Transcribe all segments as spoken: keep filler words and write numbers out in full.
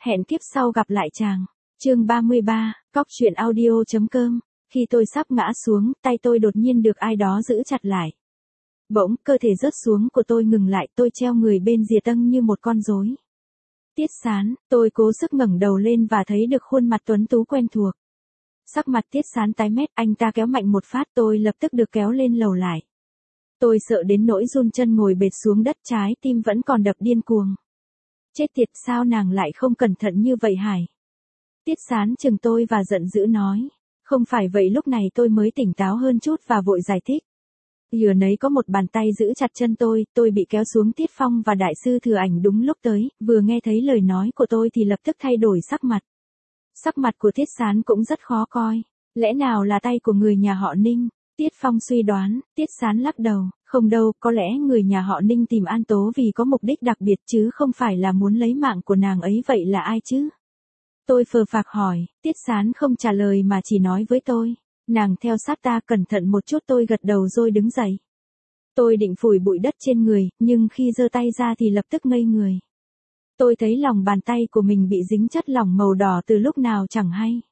Hẹn kiếp sau gặp lại chàng. Chương ba mươi ba, cóc truyện audio.com. Khi tôi sắp ngã xuống, tay tôi đột nhiên được ai đó giữ chặt lại. Bỗng, cơ thể rớt xuống của tôi ngừng lại, tôi treo người bên rìa tâng như một con rối. Tiết Sán, tôi cố sức ngẩng đầu lên và thấy được khuôn mặt tuấn tú quen thuộc. Sắc mặt Tiết Sán tái mét, anh ta kéo mạnh một phát, tôi lập tức được kéo lên lầu lại. Tôi sợ đến nỗi run chân ngồi bệt xuống đất, trái tim vẫn còn đập điên cuồng. Chết tiệt, sao nàng lại không cẩn thận như vậy hả? Tiết Sán chừng tôi và giận dữ nói. Không phải vậy, lúc này tôi mới tỉnh táo hơn chút và vội giải thích. Vừa nấy có một bàn tay giữ chặt chân tôi, tôi bị kéo xuống. Tiết Phong và Đại sư Thừa Ảnh đúng lúc tới, vừa nghe thấy lời nói của tôi thì lập tức thay đổi sắc mặt. Sắc mặt của Tiết Sán cũng rất khó coi. Lẽ nào là tay của người nhà họ Ninh? Tiết Phong suy đoán. Tiết Sán lắc đầu. Không đâu, có lẽ người nhà họ Ninh tìm An Tố vì có mục đích đặc biệt chứ không phải là muốn lấy mạng của nàng ấy. Vậy là ai chứ? Tôi phờ phạc hỏi. Tiết Sán không trả lời mà chỉ nói với tôi. Nàng theo sát ta, cẩn thận một chút. Tôi gật đầu rồi đứng dậy. Tôi định phủi bụi đất trên người, nhưng khi giơ tay ra thì lập tức ngây người. Tôi thấy lòng bàn tay của mình bị dính chất lỏng màu đỏ từ lúc nào chẳng hay.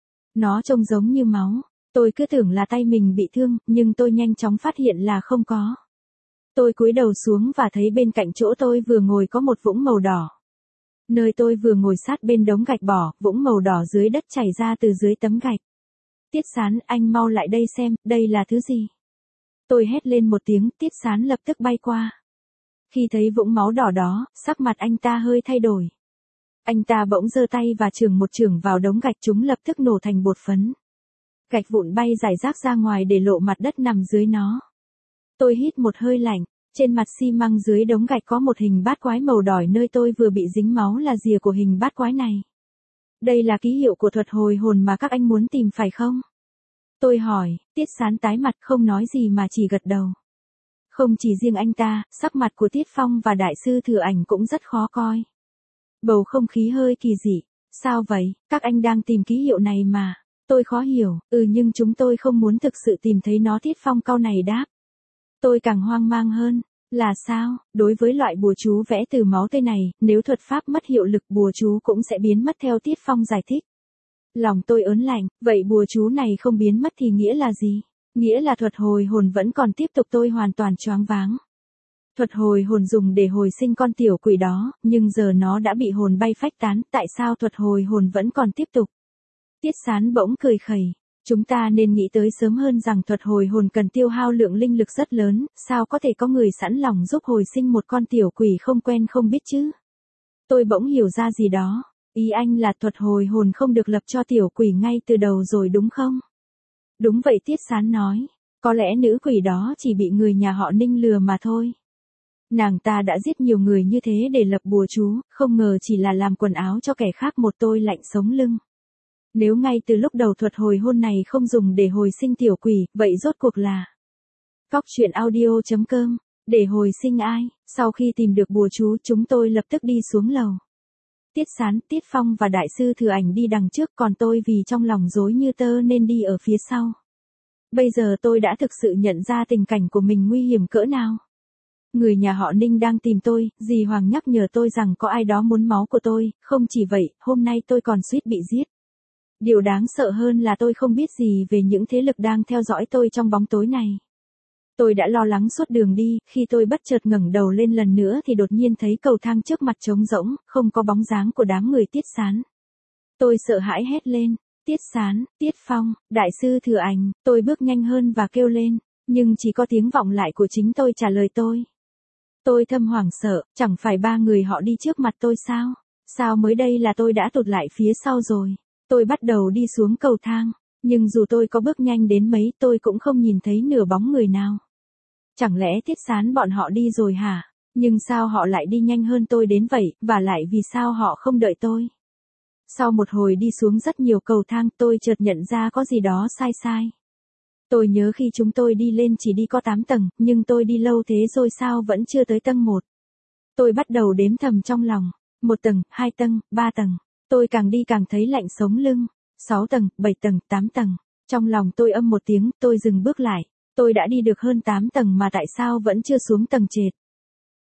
Nó trông giống như máu. Tôi cứ tưởng là tay mình bị thương, nhưng tôi nhanh chóng phát hiện là không có. Tôi cúi đầu xuống và thấy bên cạnh chỗ tôi vừa ngồi có một vũng màu đỏ. Nơi tôi vừa ngồi sát bên đống gạch bỏ, vũng màu đỏ dưới đất chảy ra từ dưới tấm gạch. Tiết Sán, anh mau lại đây xem, đây là thứ gì? Tôi hét lên một tiếng, Tiết Sán lập tức bay qua. Khi thấy vũng máu đỏ đó, sắc mặt anh ta hơi thay đổi. Anh ta bỗng giơ tay và chưởng một chưởng vào đống gạch, chúng lập tức nổ thành bột phấn. Gạch vụn bay rải rác ra ngoài để lộ mặt đất nằm dưới nó. Tôi hít một hơi lạnh, trên mặt xi măng dưới đống gạch có một hình bát quái màu đỏ, nơi tôi vừa bị dính máu là rìa của hình bát quái này. Đây là ký hiệu của thuật hồi hồn mà các anh muốn tìm phải không? Tôi hỏi. Tiết Sán tái mặt không nói gì mà chỉ gật đầu. Không chỉ riêng anh ta, sắc mặt của Tiết Phong và Đại sư Thừa Ảnh cũng rất khó coi. Bầu không khí hơi kỳ dị. Sao vậy, các anh đang tìm ký hiệu này mà. Tôi khó hiểu. Ừ, nhưng chúng tôi không muốn thực sự tìm thấy nó. Tiết Phong cau này đáp. Tôi càng hoang mang hơn. Là sao? Đối với loại bùa chú vẽ từ máu tươi này, nếu thuật pháp mất hiệu lực bùa chú cũng sẽ biến mất theo Tiết Phong giải thích. Lòng tôi ớn lạnh, vậy bùa chú này không biến mất thì nghĩa là gì? Nghĩa là thuật hồi hồn vẫn còn tiếp tục. Tôi hoàn toàn choáng váng. Thuật hồi hồn dùng để hồi sinh con tiểu quỷ đó, nhưng giờ nó đã bị hồn bay phách tán, tại sao thuật hồi hồn vẫn còn tiếp tục? Tiết Sán bỗng cười khẩy. Chúng ta nên nghĩ tới sớm hơn rằng thuật hồi hồn cần tiêu hao lượng linh lực rất lớn, sao có thể có người sẵn lòng giúp hồi sinh một con tiểu quỷ không quen không biết chứ? Tôi bỗng hiểu ra gì đó. Ý anh là thuật hồi hồn không được lập cho tiểu quỷ ngay từ đầu rồi đúng không? Đúng vậy, Tiết Sán nói. Có lẽ nữ quỷ đó chỉ bị người nhà họ Ninh lừa mà thôi. Nàng ta đã giết nhiều người như thế để lập bùa chú, không ngờ chỉ là làm quần áo cho kẻ khác. Một tôi lạnh sống lưng. Nếu ngay từ lúc đầu thuật hồi hồn này không dùng để hồi sinh tiểu quỷ, vậy rốt cuộc là cóc truyện audio.com, để hồi sinh ai? Sau khi tìm được bùa chú, chúng tôi lập tức đi xuống lầu. Tiết Sán, Tiết Phong và Đại sư Thừa Ảnh đi đằng trước, còn tôi vì trong lòng rối như tơ nên đi ở phía sau. Bây giờ tôi đã thực sự nhận ra tình cảnh của mình nguy hiểm cỡ nào. Người nhà họ Ninh đang tìm tôi, dì Hoàng nhắc nhở tôi rằng có ai đó muốn máu của tôi, không chỉ vậy, hôm nay tôi còn suýt bị giết. Điều đáng sợ hơn là tôi không biết gì về những thế lực đang theo dõi tôi trong bóng tối này. Tôi đã lo lắng suốt đường đi, khi tôi bất chợt ngẩng đầu lên lần nữa thì đột nhiên thấy cầu thang trước mặt trống rỗng, không có bóng dáng của đám người Tiết Sán. Tôi sợ hãi hét lên. Tiết Sán, Tiết Phong, Đại sư Thừa Ảnh. Tôi bước nhanh hơn và kêu lên, nhưng chỉ có tiếng vọng lại của chính tôi trả lời tôi. Tôi thầm hoảng sợ, chẳng phải ba người họ đi trước mặt tôi sao? Sao mới đây là tôi đã tụt lại phía sau rồi? Tôi bắt đầu đi xuống cầu thang, nhưng dù tôi có bước nhanh đến mấy tôi cũng không nhìn thấy nửa bóng người nào. Chẳng lẽ Tiết Sán bọn họ đi rồi hả? Nhưng sao họ lại đi nhanh hơn tôi đến vậy, và lại vì sao họ không đợi tôi? Sau một hồi đi xuống rất nhiều cầu thang, tôi chợt nhận ra có gì đó sai sai. Tôi nhớ khi chúng tôi đi lên chỉ đi có tám tầng, nhưng tôi đi lâu thế rồi sao vẫn chưa tới tầng một. Tôi bắt đầu đếm thầm trong lòng, một tầng, hai tầng, ba tầng. Tôi càng đi càng thấy lạnh sống lưng. Sáu tầng, bảy tầng, tám tầng. Trong lòng tôi âm một tiếng, tôi dừng bước lại. Tôi đã đi được hơn tám tầng mà tại sao vẫn chưa xuống tầng trệt?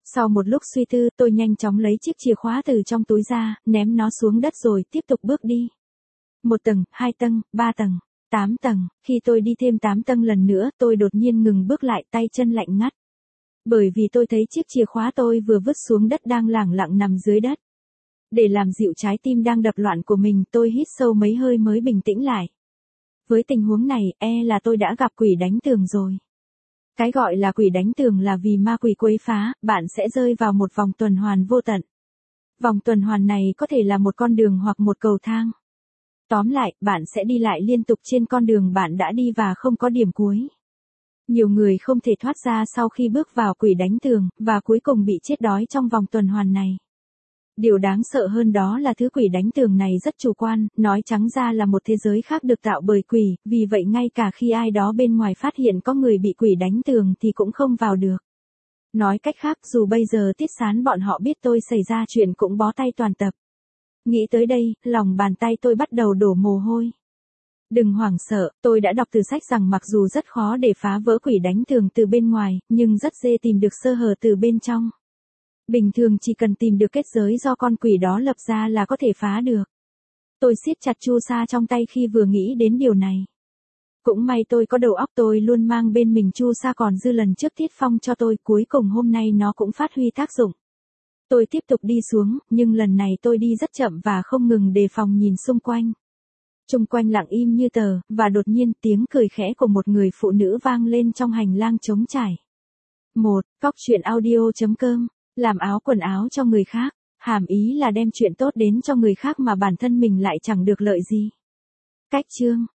Sau một lúc suy tư, tôi nhanh chóng lấy chiếc chìa khóa từ trong túi ra, ném nó xuống đất rồi tiếp tục bước đi. Một tầng, hai tầng, ba tầng, tám tầng, khi tôi đi thêm tám tầng lần nữa, tôi đột nhiên ngừng bước lại, tay chân lạnh ngắt. Bởi vì tôi thấy chiếc chìa khóa tôi vừa vứt xuống đất đang lẳng lặng nằm dưới đất. Để làm dịu trái tim đang đập loạn của mình, tôi hít sâu mấy hơi mới bình tĩnh lại. Với tình huống này, e là tôi đã gặp quỷ đánh tường rồi. Cái gọi là quỷ đánh tường là vì ma quỷ quấy phá, bạn sẽ rơi vào một vòng tuần hoàn vô tận. Vòng tuần hoàn này có thể là một con đường hoặc một cầu thang. Tóm lại, bạn sẽ đi lại liên tục trên con đường bạn đã đi và không có điểm cuối. Nhiều người không thể thoát ra sau khi bước vào quỷ đánh tường, và cuối cùng bị chết đói trong vòng tuần hoàn này. Điều đáng sợ hơn đó là thứ quỷ đánh tường này rất chủ quan, nói trắng ra là một thế giới khác được tạo bởi quỷ, vì vậy ngay cả khi ai đó bên ngoài phát hiện có người bị quỷ đánh tường thì cũng không vào được. Nói cách khác, dù bây giờ Tiết Sán bọn họ biết tôi xảy ra chuyện cũng bó tay toàn tập. Nghĩ tới đây, lòng bàn tay tôi bắt đầu đổ mồ hôi. Đừng hoảng sợ, tôi đã đọc từ sách rằng mặc dù rất khó để phá vỡ quỷ đánh tường từ bên ngoài, nhưng rất dễ tìm được sơ hở từ bên trong. Bình thường chỉ cần tìm được kết giới do con quỷ đó lập ra là có thể phá được. Tôi siết chặt chu sa trong tay khi vừa nghĩ đến điều này. Cũng may tôi có đầu óc, tôi luôn mang bên mình chu sa còn dư lần trước Tiết Phong cho tôi, cuối cùng hôm nay nó cũng phát huy tác dụng. Tôi tiếp tục đi xuống, nhưng lần này tôi đi rất chậm và không ngừng đề phòng nhìn xung quanh. Xung quanh lặng im như tờ, và đột nhiên tiếng cười khẽ của một người phụ nữ vang lên trong hành lang trống trải. một. Cóc truyện audio chấm com. Làm áo quần áo cho người khác, hàm ý là đem chuyện tốt đến cho người khác mà bản thân mình lại chẳng được lợi gì. Cách chương